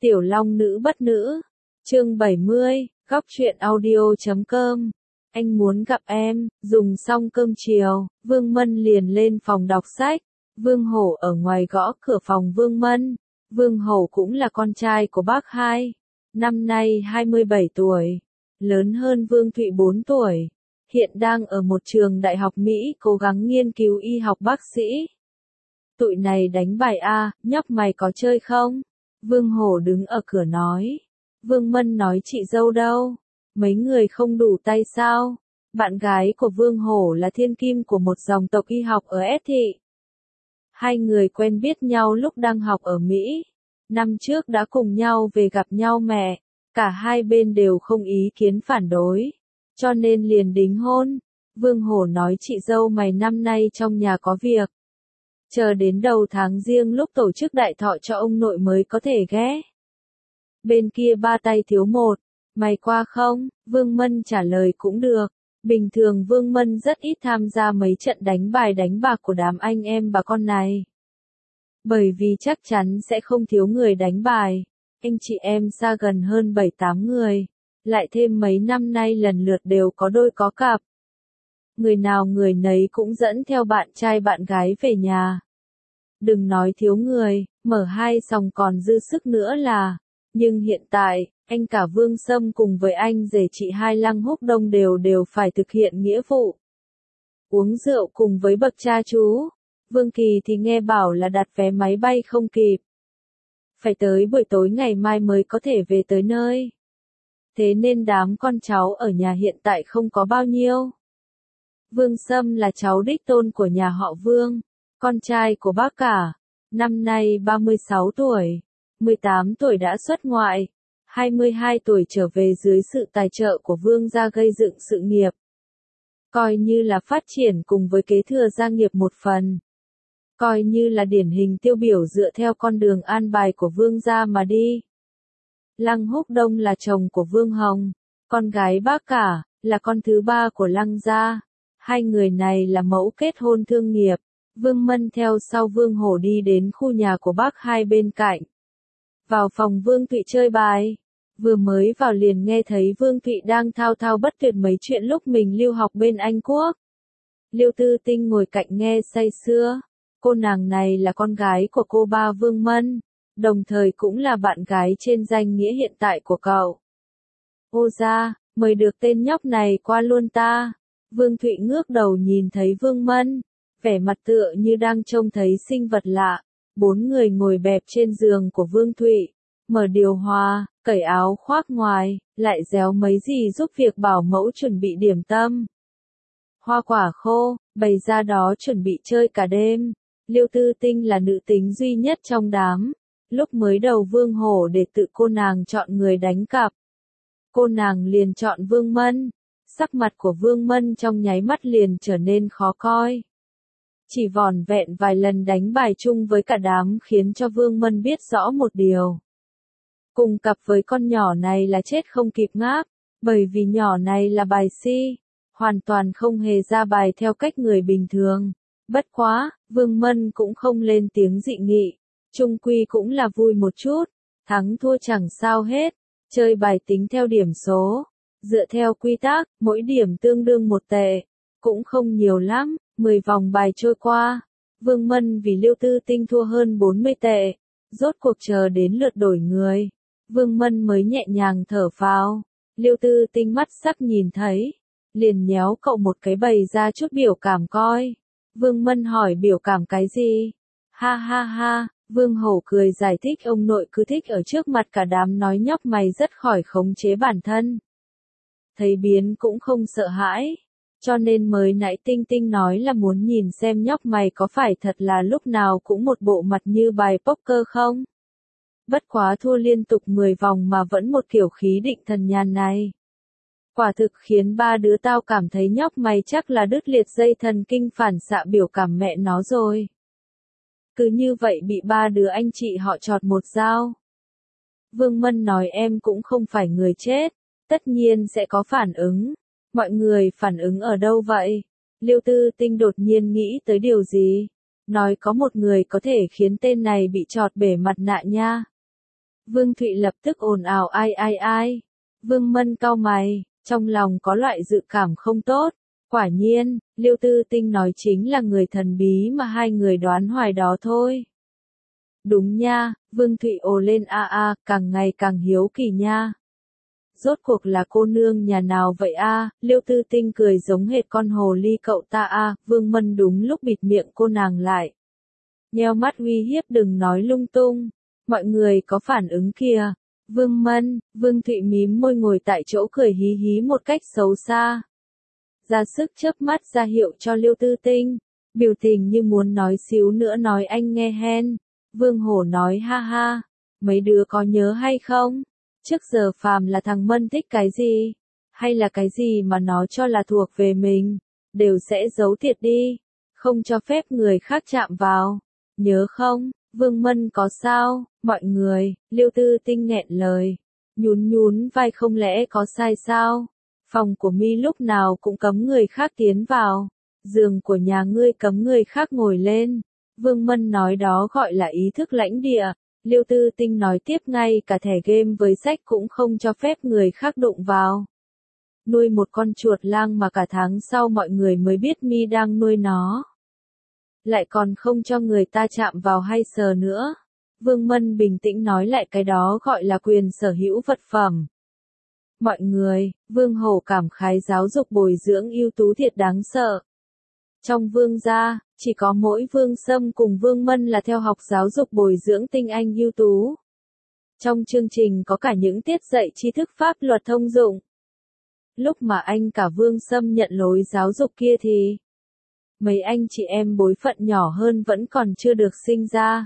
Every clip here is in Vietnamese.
Tiểu Long Nữ bất nữ. Chương 70, góc truyện audio.com. Anh muốn gặp em. Dùng xong cơm chiều, Vương Mân liền lên phòng đọc sách. Vương Hổ ở ngoài gõ cửa phòng Vương Mân. Vương Hổ cũng là con trai của bác hai. Năm nay 27 tuổi. Lớn hơn Vương Thụy 4 tuổi. Hiện đang ở một trường đại học Mỹ cố gắng nghiên cứu y học bác sĩ. Tụi này đánh bài a, nhóc mày có chơi không? Vương Hổ đứng ở cửa nói. Vương Mân nói chị dâu đâu? Mấy người không đủ tay sao? Bạn gái của Vương Hổ là thiên kim của một dòng tộc y học ở S thị. Hai người quen biết nhau lúc đang học ở Mỹ. Năm trước đã cùng nhau về gặp nhau mẹ. Cả hai bên đều không ý kiến phản đối. Cho nên liền đính hôn. Vương Hổ nói chị dâu mày năm nay trong nhà có việc. Chờ đến đầu tháng Giêng lúc tổ chức đại thọ cho ông nội mới có thể ghé. Bên kia ba tay thiếu một. Mày qua không? Vương Mân trả lời cũng được. Bình thường Vương Mân rất ít tham gia mấy trận đánh bài đánh bạc của đám anh em bà con này. Bởi vì chắc chắn sẽ không thiếu người đánh bài. Anh chị em xa gần hơn 7-8 người. Lại thêm mấy năm nay lần lượt đều có đôi có cặp. Người nào người nấy cũng dẫn theo bạn trai bạn gái về nhà. Đừng nói thiếu người, mở 2 sòng còn dư sức nữa là. Nhưng hiện tại, anh cả Vương Sâm cùng với anh rể chị hai Lăng Húc Đông đều phải thực hiện nghĩa vụ. Uống rượu cùng với bậc cha chú. Vương Kỳ thì nghe bảo là đặt vé máy bay không kịp. Phải tới buổi tối ngày mai mới có thể về tới nơi. Thế nên đám con cháu ở nhà hiện tại không có bao nhiêu. Vương Sâm là cháu đích tôn của nhà họ Vương, con trai của bác cả, năm nay 36 tuổi, 18 tuổi đã xuất ngoại, 22 tuổi trở về dưới sự tài trợ của Vương gia gây dựng sự nghiệp. Coi như là phát triển cùng với kế thừa gia nghiệp một phần. Coi như là điển hình tiêu biểu dựa theo con đường an bài của Vương gia mà đi. Lăng Húc Đông là chồng của Vương Hồng, con gái bác cả, là con thứ ba của Lăng gia. Hai người này là mẫu kết hôn thương nghiệp. Vương Mân theo sau Vương Hổ đi đến khu nhà của bác hai bên cạnh. Vào phòng Vương Thụy chơi bài. Vừa mới vào liền nghe thấy Vương Thụy đang thao thao bất tuyệt mấy chuyện lúc mình lưu học bên Anh Quốc. Liêu Tư Tinh ngồi cạnh nghe say sưa. Cô nàng này là con gái của cô ba Vương Mân, đồng thời cũng là bạn gái trên danh nghĩa hiện tại của cậu. Ô ra, mời được tên nhóc này qua luôn ta. Vương Thụy ngước đầu nhìn thấy Vương Mân, vẻ mặt tựa như đang trông thấy sinh vật lạ. 4 người ngồi bẹp trên giường của Vương Thụy, mở điều hòa, cởi áo khoác ngoài, lại réo mấy gì giúp việc bảo mẫu chuẩn bị điểm tâm. Hoa quả khô, bày ra đó chuẩn bị chơi cả đêm. Liêu Tư Tinh là nữ tính duy nhất trong đám. Lúc mới đầu Vương Hổ để tự cô nàng chọn người đánh cặp. Cô nàng liền chọn Vương Mân. Sắc mặt của Vương Mân trong nháy mắt liền trở nên khó coi. Chỉ vỏn vẹn vài lần đánh bài chung với cả đám khiến cho Vương Mân biết rõ một điều. Cùng cặp với con nhỏ này là chết không kịp ngáp, bởi vì nhỏ này là bài si, hoàn toàn không hề ra bài theo cách người bình thường. Bất quá, Vương Mân cũng không lên tiếng dị nghị, chung quy cũng là vui một chút, thắng thua chẳng sao hết, chơi bài tính theo điểm số. Dựa theo quy tắc, mỗi điểm tương đương 1 tệ, cũng không nhiều lắm, 10 vòng bài trôi qua. Vương Mân vì Liêu Tư Tinh thua hơn 40 tệ, rốt cuộc chờ đến lượt đổi người. Vương Mân mới nhẹ nhàng thở phào. Liêu Tư Tinh mắt sắc nhìn thấy, liền nhéo cậu một cái bày ra chút biểu cảm coi. Vương Mân hỏi biểu cảm cái gì? Ha ha ha, Vương Hổ cười giải thích ông nội cứ thích ở trước mặt cả đám nói nhóc mày rất khỏi khống chế bản thân. Thấy biến cũng không sợ hãi, cho nên mới nãy Tinh Tinh nói là muốn nhìn xem nhóc mày có phải thật là lúc nào cũng một bộ mặt như bài poker không. Bất quá thua liên tục 10 vòng mà vẫn một kiểu khí định thần nhàn này. Quả thực khiến ba đứa tao cảm thấy nhóc mày chắc là đứt liệt dây thần kinh phản xạ biểu cảm mẹ nó rồi. Cứ như vậy bị ba đứa anh chị họ chọt một dao. Vương Mân nói em cũng không phải người chết. Tất nhiên sẽ có phản ứng. Mọi người phản ứng ở đâu vậy? Liêu Tư Tinh đột nhiên nghĩ tới điều gì? Nói có một người có thể khiến tên này bị chọt bể mặt nạ nha. Vương Thụy lập tức ồn ào ai. Vương Mân cau mày, trong lòng có loại dự cảm không tốt. Quả nhiên, Liêu Tư Tinh nói chính là người thần bí mà hai người đoán hoài đó thôi. Đúng nha, Vương Thụy ồ lên càng ngày càng hiếu kỳ nha. Rốt cuộc là cô nương nhà nào vậy Liêu Tư Tinh cười giống hệt con hồ ly cậu ta Vương Mân đúng lúc bịt miệng cô nàng lại. Nheo mắt uy hiếp đừng nói lung tung, mọi người có phản ứng kìa. Vương Mân, Vương Thụy mím môi ngồi tại chỗ cười hí hí một cách xấu xa. Ra sức chớp mắt ra hiệu cho Liêu Tư Tinh, biểu tình như muốn nói xíu nữa nói anh nghe hen. Vương Hổ nói ha ha, mấy đứa có nhớ hay không? Trước giờ phàm là thằng Mân thích cái gì, hay là cái gì mà nó cho là thuộc về mình, đều sẽ giấu thiệt đi, không cho phép người khác chạm vào. Nhớ không, Vương Mân có sao, mọi người, Liêu Tư Tinh nghẹn lời, nhún vai không lẽ có sai sao? Phòng của mi lúc nào cũng cấm người khác tiến vào, giường của nhà ngươi cấm người khác ngồi lên. Vương Mân nói đó gọi là ý thức lãnh địa. Liêu Tư Tinh nói tiếp ngay cả thẻ game với sách cũng không cho phép người khác đụng vào. Nuôi một con chuột lang mà cả tháng sau mọi người mới biết mi đang nuôi nó. Lại còn không cho người ta chạm vào hay sờ nữa. Vương Mân bình tĩnh nói lại cái đó gọi là quyền sở hữu vật phẩm. Mọi người, Vương Hổ cảm khái giáo dục bồi dưỡng ưu tú thiệt đáng sợ. Trong Vương gia, chỉ có mỗi Vương Sâm cùng Vương Mân là theo học giáo dục bồi dưỡng tinh anh ưu tú. Trong chương trình có cả những tiết dạy tri thức pháp luật thông dụng. Lúc mà anh cả Vương Sâm nhận lối giáo dục kia thì mấy anh chị em bối phận nhỏ hơn vẫn còn chưa được sinh ra.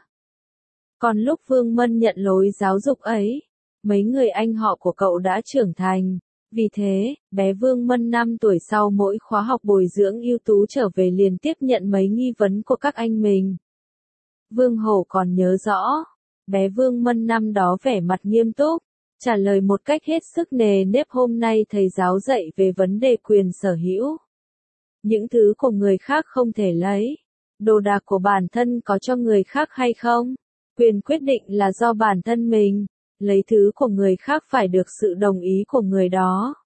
Còn lúc Vương Mân nhận lối giáo dục ấy, mấy người anh họ của cậu đã trưởng thành. Vì thế, bé Vương Mân 5 tuổi sau mỗi khóa học bồi dưỡng ưu tú trở về liền tiếp nhận mấy nghi vấn của các anh mình. Vương Hổ còn nhớ rõ, bé Vương Mân năm đó vẻ mặt nghiêm túc, trả lời một cách hết sức nề nếp hôm nay thầy giáo dạy về vấn đề quyền sở hữu. Những thứ của người khác không thể lấy. Đồ đạc của bản thân có cho người khác hay không? Quyền quyết định là do bản thân mình. Lấy thứ của người khác phải được sự đồng ý của người đó.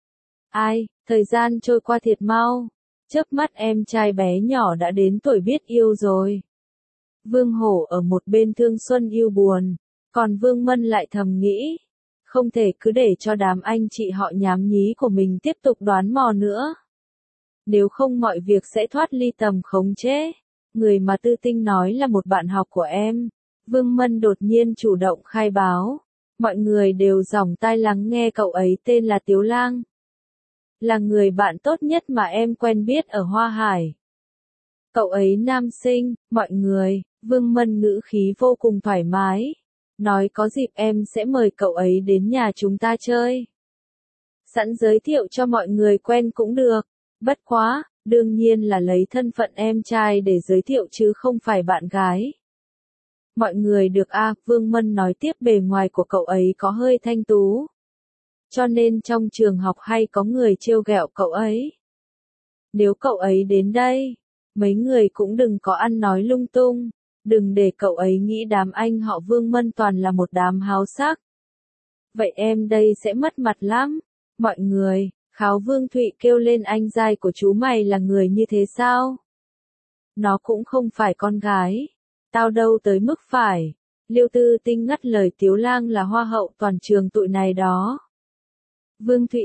Thời gian trôi qua thiệt mau. Chớp mắt em trai bé nhỏ đã đến tuổi biết yêu rồi. Vương Hổ ở một bên thương xuân yêu buồn. Còn Vương Mân lại thầm nghĩ. Không thể cứ để cho đám anh chị họ nhám nhí của mình tiếp tục đoán mò nữa. Nếu không mọi việc sẽ thoát ly tầm khống chế. Người mà Tư Tinh nói là một bạn học của em. Vương Mân đột nhiên chủ động khai báo. Mọi người đều dòng tai lắng nghe cậu ấy tên là Tiếu Lang. Là người bạn tốt nhất mà em quen biết ở Hoa Hải. Cậu ấy nam sinh, mọi người, Vương Mân ngữ khí vô cùng thoải mái. Nói có dịp em sẽ mời cậu ấy đến nhà chúng ta chơi. Sẵn giới thiệu cho mọi người quen cũng được. Bất quá, đương nhiên là lấy thân phận em trai để giới thiệu chứ không phải bạn gái. Mọi người được Vương Mân nói tiếp bề ngoài của cậu ấy có hơi thanh tú. Cho nên trong trường học hay có người trêu ghẹo cậu ấy. Nếu cậu ấy đến đây, mấy người cũng đừng có ăn nói lung tung. Đừng để cậu ấy nghĩ đám anh họ Vương Mân toàn là một đám háo sắc. Vậy em đây sẽ mất mặt lắm. Mọi người, kháo Vương Thụy kêu lên anh giai của chú mày là người như thế sao? Nó cũng không phải con gái. Tao đâu tới mức phải. Liêu Tư Tinh ngắt lời Tiếu Lang là hoa hậu toàn trường tụi này đó. Vương Thụy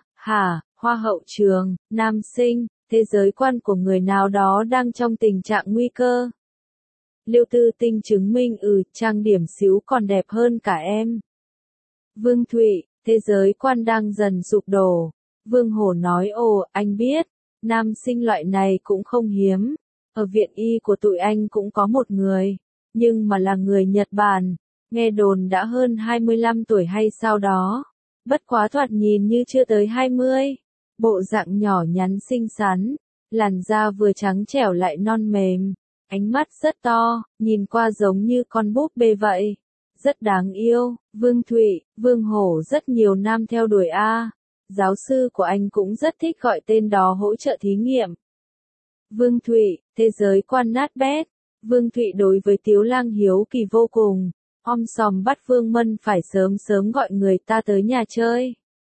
hoa hậu trường, nam sinh, thế giới quan của người nào đó đang trong tình trạng nguy cơ. Liêu Tư Tinh chứng minh trang điểm xíu còn đẹp hơn cả em. Vương Thụy, thế giới quan đang dần sụp đổ. Vương Hổ nói anh biết, nam sinh loại này cũng không hiếm. Ở viện y của tụi anh cũng có một người, nhưng mà là người Nhật Bản, nghe đồn đã hơn 25 tuổi hay sao đó. Bất quá thoạt nhìn như chưa tới 20. Bộ dạng nhỏ nhắn xinh xắn, làn da vừa trắng trẻo lại non mềm, ánh mắt rất to, nhìn qua giống như con búp bê vậy. Rất đáng yêu, Vương Thụy, Vương Hổ rất nhiều nam theo đuổi giáo sư của anh cũng rất thích gọi tên đó hỗ trợ thí nghiệm. Vương Thụy, thế giới quan nát bét. Vương Thụy đối với Tiếu Lang hiếu kỳ vô cùng. Om sòm bắt Vương Mân phải sớm sớm gọi người ta tới nhà chơi.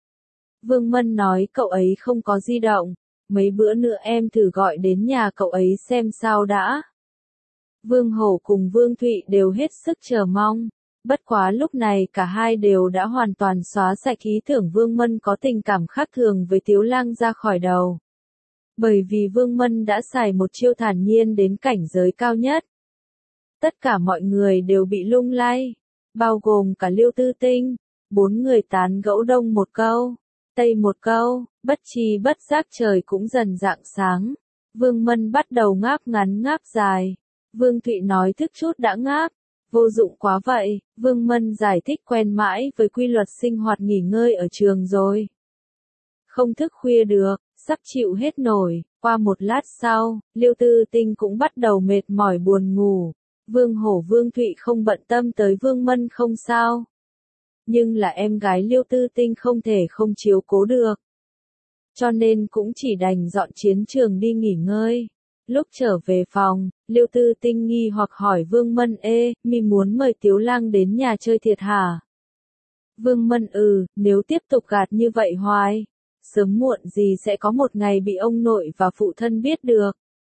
Vương Mân nói cậu ấy không có di động, mấy bữa nữa em thử gọi đến nhà cậu ấy xem sao đã. Vương Hổ cùng Vương Thụy đều hết sức chờ mong. Bất quá lúc này cả hai đều đã hoàn toàn xóa sạch ý tưởng Vương Mân có tình cảm khác thường với Tiếu Lang ra khỏi đầu. Bởi vì Vương Mân đã xài một chiêu thản nhiên đến cảnh giới cao nhất. Tất cả mọi người đều bị lung lay, bao gồm cả Liêu Tư Tinh. 4 người tán gẫu đông một câu, tây một câu, bất tri bất giác trời cũng dần rạng sáng. Vương Mân bắt đầu ngáp ngắn ngáp dài. Vương Thụy nói thức chút đã ngáp. Vô dụng quá vậy, Vương Mân giải thích quen mãi với quy luật sinh hoạt nghỉ ngơi ở trường rồi. Không thức khuya được, sắp chịu hết nổi. Qua một lát sau, Liêu Tư Tinh cũng bắt đầu mệt mỏi buồn ngủ. Vương Hổ Vương Thụy không bận tâm tới Vương Mân không sao. Nhưng là em gái Liêu Tư Tinh không thể không chiếu cố được. Cho nên cũng chỉ đành dọn chiến trường đi nghỉ ngơi. Lúc trở về phòng, Liêu Tư Tinh nghi hoặc hỏi Vương Mân mi muốn mời Tiếu Lang đến nhà chơi thiệt hả? Vương Mân nếu tiếp tục gạt như vậy hoài, sớm muộn gì sẽ có một ngày bị ông nội và phụ thân biết được.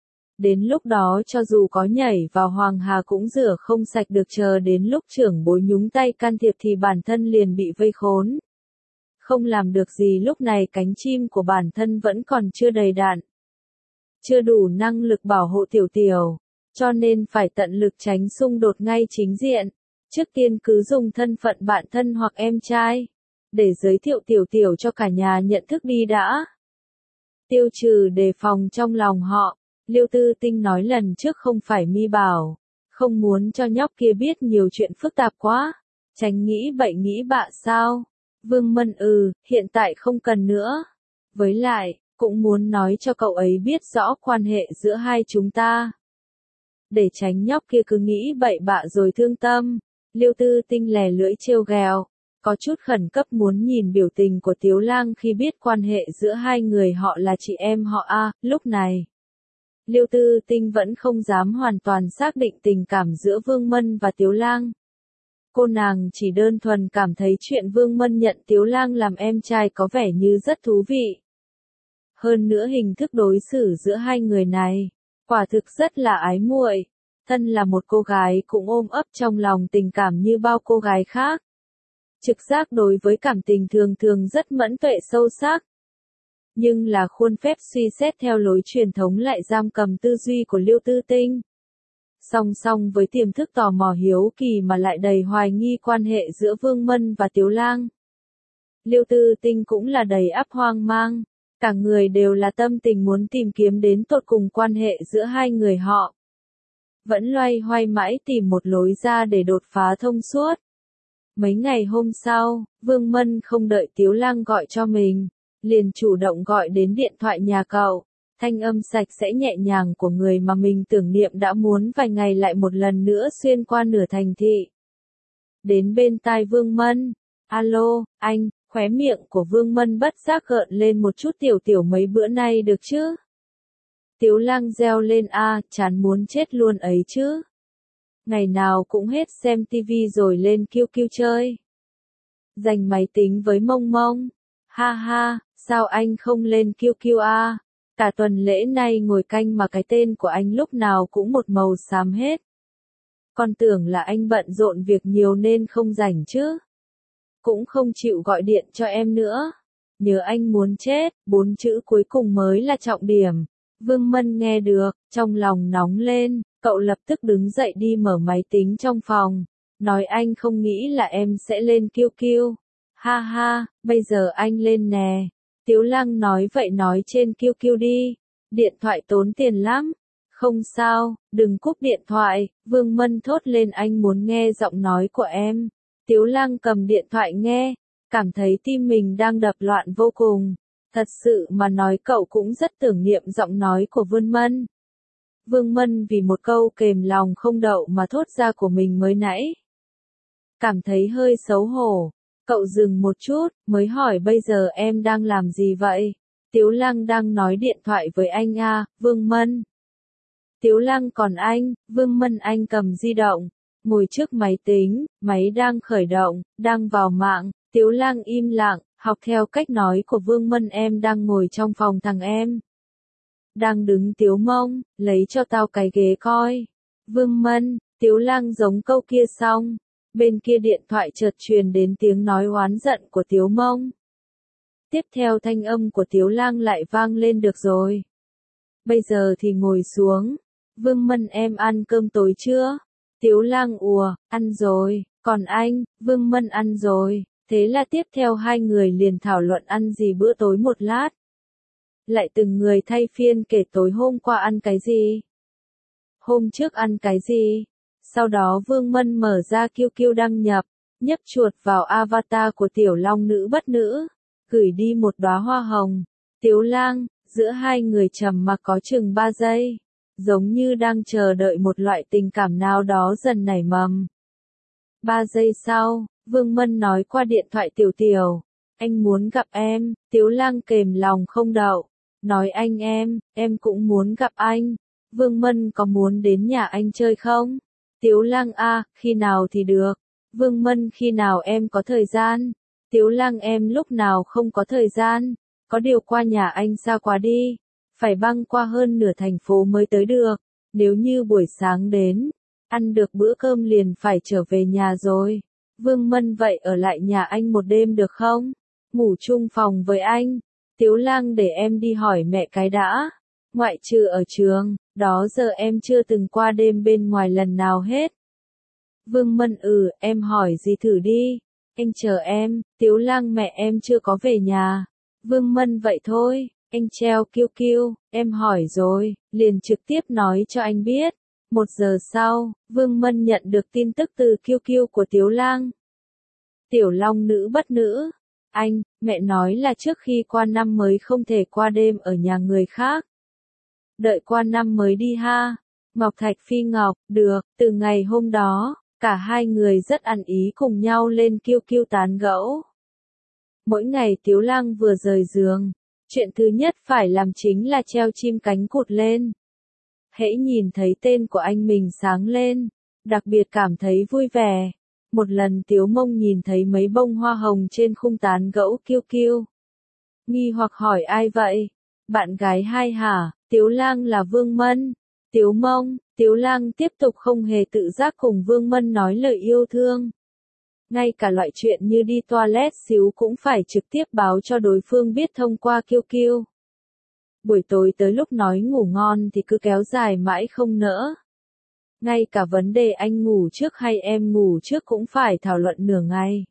Đến lúc đó cho dù có nhảy vào Hoàng Hà cũng rửa không sạch được, chờ đến lúc trưởng bối nhúng tay can thiệp thì bản thân liền bị vây khốn. Không làm được gì lúc này cánh chim của bản thân vẫn còn chưa đầy đạn. Chưa đủ năng lực bảo hộ Tiểu Tiểu, cho nên phải tận lực tránh xung đột ngay chính diện. Trước tiên cứ dùng thân phận bạn thân hoặc em trai, để giới thiệu Tiểu Tiểu cho cả nhà nhận thức đi đã. Tiêu trừ đề phòng trong lòng họ, Liêu Tư Tinh nói lần trước không phải mi bảo, không muốn cho nhóc kia biết nhiều chuyện phức tạp quá, tránh nghĩ bậy nghĩ bạ sao. Vương Mân hiện tại không cần nữa. Với lại, cũng muốn nói cho cậu ấy biết rõ quan hệ giữa hai chúng ta. Để tránh nhóc kia cứ nghĩ bậy bạ rồi thương tâm, Liêu Tư Tinh lè lưỡi trêu ghẹo, có chút khẩn cấp muốn nhìn biểu tình của Tiếu Lang khi biết quan hệ giữa hai người họ là chị em họ lúc này. Liêu Tư Tinh vẫn không dám hoàn toàn xác định tình cảm giữa Vương Mân và Tiếu Lang. Cô nàng chỉ đơn thuần cảm thấy chuyện Vương Mân nhận Tiếu Lang làm em trai có vẻ như rất thú vị. Hơn nữa hình thức đối xử giữa hai người này, quả thực rất là ái muội. Thân là một cô gái cũng ôm ấp trong lòng tình cảm như bao cô gái khác. Trực giác đối với cảm tình thường thường rất mẫn tuệ sâu sắc. Nhưng là khuôn phép suy xét theo lối truyền thống lại giam cầm tư duy của Liêu Tư Tinh. Song song với tiềm thức tò mò hiếu kỳ mà lại đầy hoài nghi quan hệ giữa Vương Mân và Tiếu Lang. Liêu Tư Tinh cũng là đầy ắp hoang mang. Cả người đều là tâm tình muốn tìm kiếm đến tột cùng quan hệ giữa hai người họ. Vẫn loay hoay mãi tìm một lối ra để đột phá thông suốt. Mấy ngày hôm sau, Vương Mân không đợi Tiếu Lang gọi cho mình, liền chủ động gọi đến điện thoại nhà cậu. Thanh âm sạch sẽ nhẹ nhàng của người mà mình tưởng niệm đã muốn vài ngày lại một lần nữa xuyên qua nửa thành thị. Đến bên tai Vương Mân, alo, anh. Khóe miệng của Vương Mân bất giác gợn lên một chút. Tiểu mấy bữa nay được chứ? Tiếu Lang reo lên chán muốn chết luôn ấy chứ. Ngày nào cũng hết xem tivi rồi lên QQ chơi. Dành máy tính với mông mông. Ha ha, sao anh không lên QQ Cả tuần lễ nay ngồi canh mà cái tên của anh lúc nào cũng một màu xám hết. Con tưởng là anh bận rộn việc nhiều nên không rảnh chứ. Cũng không chịu gọi điện cho em nữa. Nhớ anh muốn chết, 4 chữ cuối cùng mới là trọng điểm. Vương Mân nghe được, trong lòng nóng lên, cậu lập tức đứng dậy đi mở máy tính trong phòng. Nói anh không nghĩ là em sẽ lên QQ. Ha ha, bây giờ anh lên nè. Tiếu Lang nói vậy nói trên QQ đi. Điện thoại tốn tiền lắm. Không sao, đừng cúp điện thoại. Vương Mân thốt lên anh muốn nghe giọng nói của em. Tiếu Lang cầm điện thoại nghe, cảm thấy tim mình đang đập loạn vô cùng. Thật sự mà nói cậu cũng rất tưởng niệm giọng nói của Vương Mân. Vương Mân vì một câu kềm lòng không đậu mà thốt ra của mình mới nãy. Cảm thấy hơi xấu hổ, cậu dừng một chút, mới hỏi bây giờ em đang làm gì vậy? Tiếu Lang đang nói điện thoại với anh Vương Mân. Tiếu Lang còn anh, Vương Mân anh cầm di động. ngồi trước máy tính, máy đang khởi động, đang vào mạng, Tiếu Lang im lặng, học theo cách nói của Vương Mân em đang ngồi trong phòng thằng em. Đang đứng Tiếu Mông, lấy cho tao cái ghế coi. Vương Mân, Tiếu Lang giống câu kia xong, bên kia điện thoại chợt truyền đến tiếng nói oán giận của Tiếu Mông. Tiếp theo thanh âm của Tiếu Lang lại vang lên được rồi. Bây giờ thì ngồi xuống. Vương Mân em ăn cơm tối chưa? Tiếu Lang ùa, ăn rồi, còn anh, Vương Mân ăn rồi. Thế là tiếp theo hai người liền thảo luận ăn gì bữa tối một lát. Lại từng người thay phiên kể tối hôm qua ăn cái gì. Hôm trước ăn cái gì. Sau đó Vương Mân mở ra QQ đăng nhập, nhấp chuột vào avatar của tiểu long nữ bất nữ, gửi đi một đóa hoa hồng. Tiếu Lang, giữa hai người trầm mặc có chừng 3 giây, giống như đang chờ đợi một loại tình cảm nào đó dần nảy mầm. 3 giây sau, Vương Mân nói qua điện thoại Tiểu Tiểu, anh muốn gặp em. Tiếu Lang kềm lòng không đậu, nói anh em cũng muốn gặp anh. Vương Mân có muốn đến nhà anh chơi không? Tiếu Lang khi nào thì được. Vương Mân khi nào em có thời gian? Tiếu Lang em lúc nào không có thời gian. Có điều qua nhà anh xa quá đi. Phải băng qua hơn nửa thành phố mới tới được. Nếu như buổi sáng đến, ăn được bữa cơm liền phải trở về nhà rồi. Vương Mân vậy ở lại nhà anh một đêm được không? Ngủ chung phòng với anh. Tiếu Lang để em đi hỏi mẹ cái đã. Ngoại trừ ở trường, đó giờ em chưa từng qua đêm bên ngoài lần nào hết. Vương Mân em hỏi gì thử đi. Anh chờ em. Tiếu Lang mẹ em chưa có về nhà. Vương Mân vậy thôi, anh treo QQ, em hỏi rồi, liền trực tiếp nói cho anh biết. 1 giờ sau, Vương Mân nhận được tin tức từ QQ của Tiếu Lang. Tiểu Long nữ bất nữ. Anh, mẹ nói là trước khi qua năm mới không thể qua đêm ở nhà người khác. Đợi qua năm mới đi ha. Ngọc Thạch Phi Ngọc, được, từ ngày hôm đó, cả hai người rất ăn ý cùng nhau lên QQ tán gẫu. Mỗi ngày Tiếu Lang vừa rời giường, chuyện thứ nhất phải làm chính là treo chim cánh cụt lên. Hễ nhìn thấy tên của anh mình sáng lên, đặc biệt cảm thấy vui vẻ. Một lần Tiếu Mông nhìn thấy mấy bông hoa hồng trên khung tán gẫu QQ. Nghi hoặc hỏi ai vậy? Bạn gái hai hả? Tiếu Lang là Vương Mân. Tiếu Mông, Tiếu Lang tiếp tục không hề tự giác cùng Vương Mân nói lời yêu thương. Ngay cả loại chuyện như đi toilet xíu cũng phải trực tiếp báo cho đối phương biết thông qua QQ. Buổi tối tới lúc nói ngủ ngon thì cứ kéo dài mãi không nỡ. Ngay cả vấn đề anh ngủ trước hay em ngủ trước cũng phải thảo luận nửa ngày.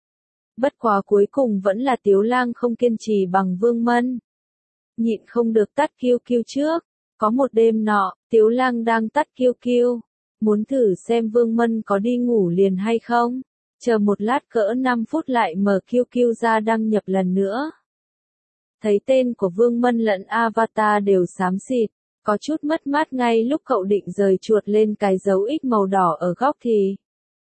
Bất quá cuối cùng vẫn là Tiếu Lang không kiên trì bằng Vương Mân. Nhịn không được tắt QQ trước. Có một đêm nọ, Tiếu Lang đang tắt QQ. Muốn thử xem Vương Mân có đi ngủ liền hay không. Chờ một lát cỡ 5 phút lại mở QQ ra đăng nhập lần nữa. Thấy tên của Vương Mân lẫn avatar đều xám xịt, có chút mất mát ngay lúc cậu định rời chuột lên cái dấu X màu đỏ ở góc thì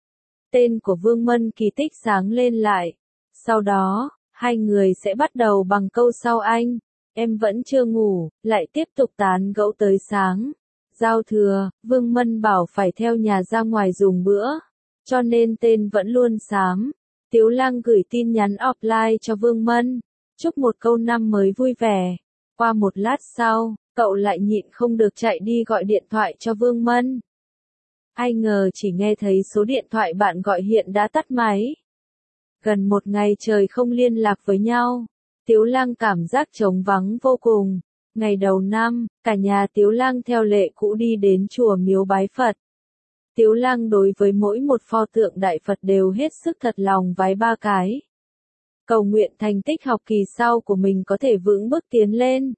tên của Vương Mân kỳ tích sáng lên lại. Sau đó, hai người sẽ bắt đầu bằng câu sau anh. Em vẫn chưa ngủ, lại tiếp tục tán gẫu tới sáng. Giao thừa, Vương Mân bảo phải theo nhà ra ngoài dùng bữa. Cho nên tên vẫn luôn xám. Tiếu Lang gửi tin nhắn offline cho Vương Mân. Chúc một câu năm mới vui vẻ. Qua một lát sau, cậu lại nhịn không được chạy đi gọi điện thoại cho Vương Mân. Ai ngờ chỉ nghe thấy số điện thoại bạn gọi hiện đã tắt máy. Gần một ngày trời không liên lạc với nhau. Tiếu Lang cảm giác trống vắng vô cùng. Ngày đầu năm, cả nhà Tiếu Lang theo lệ cũ đi đến chùa miếu bái Phật. Tiếu Lang đối với mỗi một pho tượng Đại Phật đều hết sức thật lòng vái 3 cái. Cầu nguyện thành tích học kỳ sau của mình có thể vững bước tiến lên.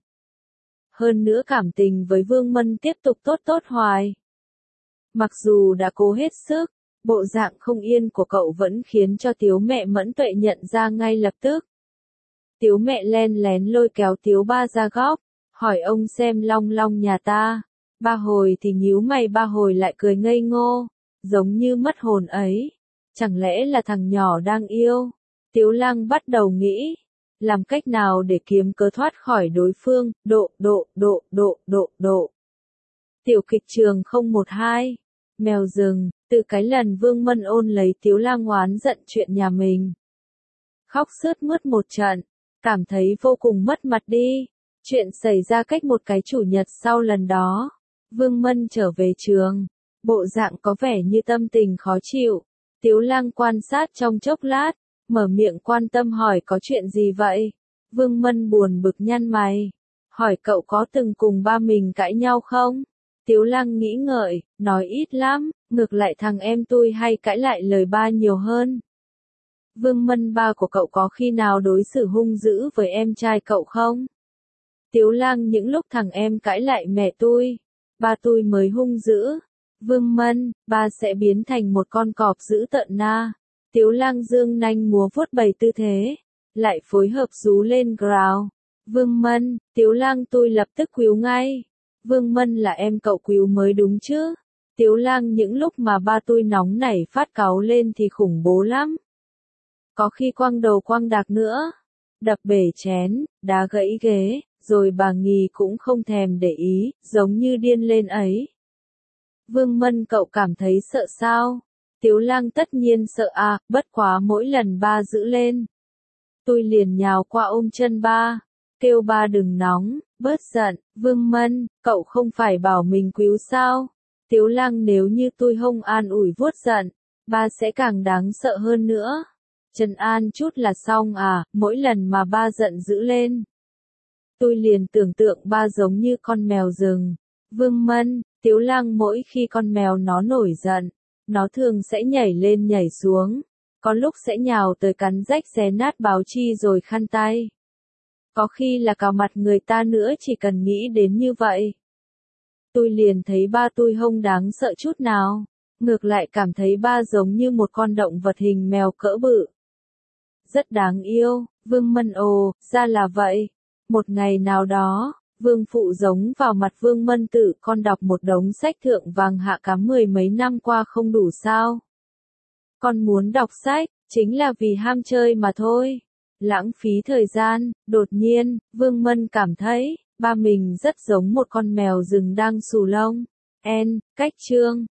Hơn nữa cảm tình với Vương Mân tiếp tục tốt hoài. Mặc dù đã cố hết sức, bộ dạng không yên của cậu vẫn khiến cho Tiếu mẹ Mẫn Tuệ nhận ra ngay lập tức. Tiếu mẹ len lén lôi kéo Tiếu ba ra góc, hỏi ông xem Long Long nhà ta. Ba hồi thì nhíu mày, ba hồi lại cười ngây ngô, giống như mất hồn ấy. Chẳng lẽ là thằng nhỏ đang yêu? Tiếu Lang bắt đầu nghĩ, làm cách nào để kiếm cớ thoát khỏi đối phương. Độ. Tiểu kịch trường 012, mèo rừng, Từ cái lần Vương Mân ôn lấy Tiếu Lang oán giận chuyện nhà mình. Khóc sướt mướt một trận, cảm thấy vô cùng mất mặt đi. Chuyện xảy ra cách một cái chủ nhật sau lần đó. Vương Mân trở về trường, bộ dạng có vẻ như tâm tình khó chịu. Tiếu Lang quan sát trong chốc lát, mở miệng quan tâm hỏi có chuyện gì vậy? Vương Mân buồn bực nhăn mày, hỏi cậu có từng cùng ba mình cãi nhau không? Tiếu Lang nghĩ ngợi, nói ít lắm, ngược lại thằng em tôi hay cãi lại lời ba nhiều hơn. Vương Mân, ba của cậu có khi nào đối xử hung dữ với em trai cậu không? Tiếu Lang, những lúc thằng em cãi lại mẹ tôi, ba tôi mới hung dữ. Vương Mân, ba sẽ biến thành một con cọp dữ tợn na. Tiếu Lang dương nanh múa vuốt bày tư thế, lại phối hợp rú lên growl. Vương Mân, Tiếu Lang, tôi lập tức quýu ngay. Vương Mân, là em cậu quýu mới đúng chứ? Tiếu Lang, những lúc mà ba tôi nóng nảy phát cáu lên thì khủng bố lắm. Có khi quăng đầu quăng đạc nữa, đập bể chén, đá gãy ghế, rồi bà nghỉ cũng không thèm để ý, giống như điên lên ấy. Vương Mân, cậu cảm thấy sợ sao? Tiếu Lang, tất nhiên sợ à, bất quá mỗi lần ba giữ lên, tôi liền nhào qua ôm chân ba, kêu ba đừng nóng, bớt giận. Vương Mân, cậu không phải bảo mình quýu sao? Tiếu Lang, nếu như tôi không an ủi vuốt giận, ba sẽ càng đáng sợ hơn nữa. Trấn an chút là xong à, mỗi lần mà ba giận dữ lên, tôi liền tưởng tượng ba giống như con mèo rừng. Vương Mân, Tiếu Lang, mỗi khi con mèo nó nổi giận, nó thường sẽ nhảy lên nhảy xuống, có lúc sẽ nhào tới cắn rách xé nát báo chi rồi khăn tay. Có khi là cào mặt người ta nữa, chỉ cần nghĩ đến như vậy. Tôi liền thấy ba tôi không đáng sợ chút nào, ngược lại cảm thấy ba giống như một con động vật hình mèo cỡ bự. Rất đáng yêu. Vương Mân, ồ, ra là vậy. Một ngày nào đó, Vương Phụ giống vào mặt Vương Mân, tự con đọc một đống sách thượng vàng hạ cám 10 mấy năm qua không đủ sao? Con muốn đọc sách, chính là vì ham chơi mà thôi. Lãng phí thời gian. Đột nhiên, Vương Mân cảm thấy, ba mình rất giống một con mèo rừng đang xù lông. Cách chương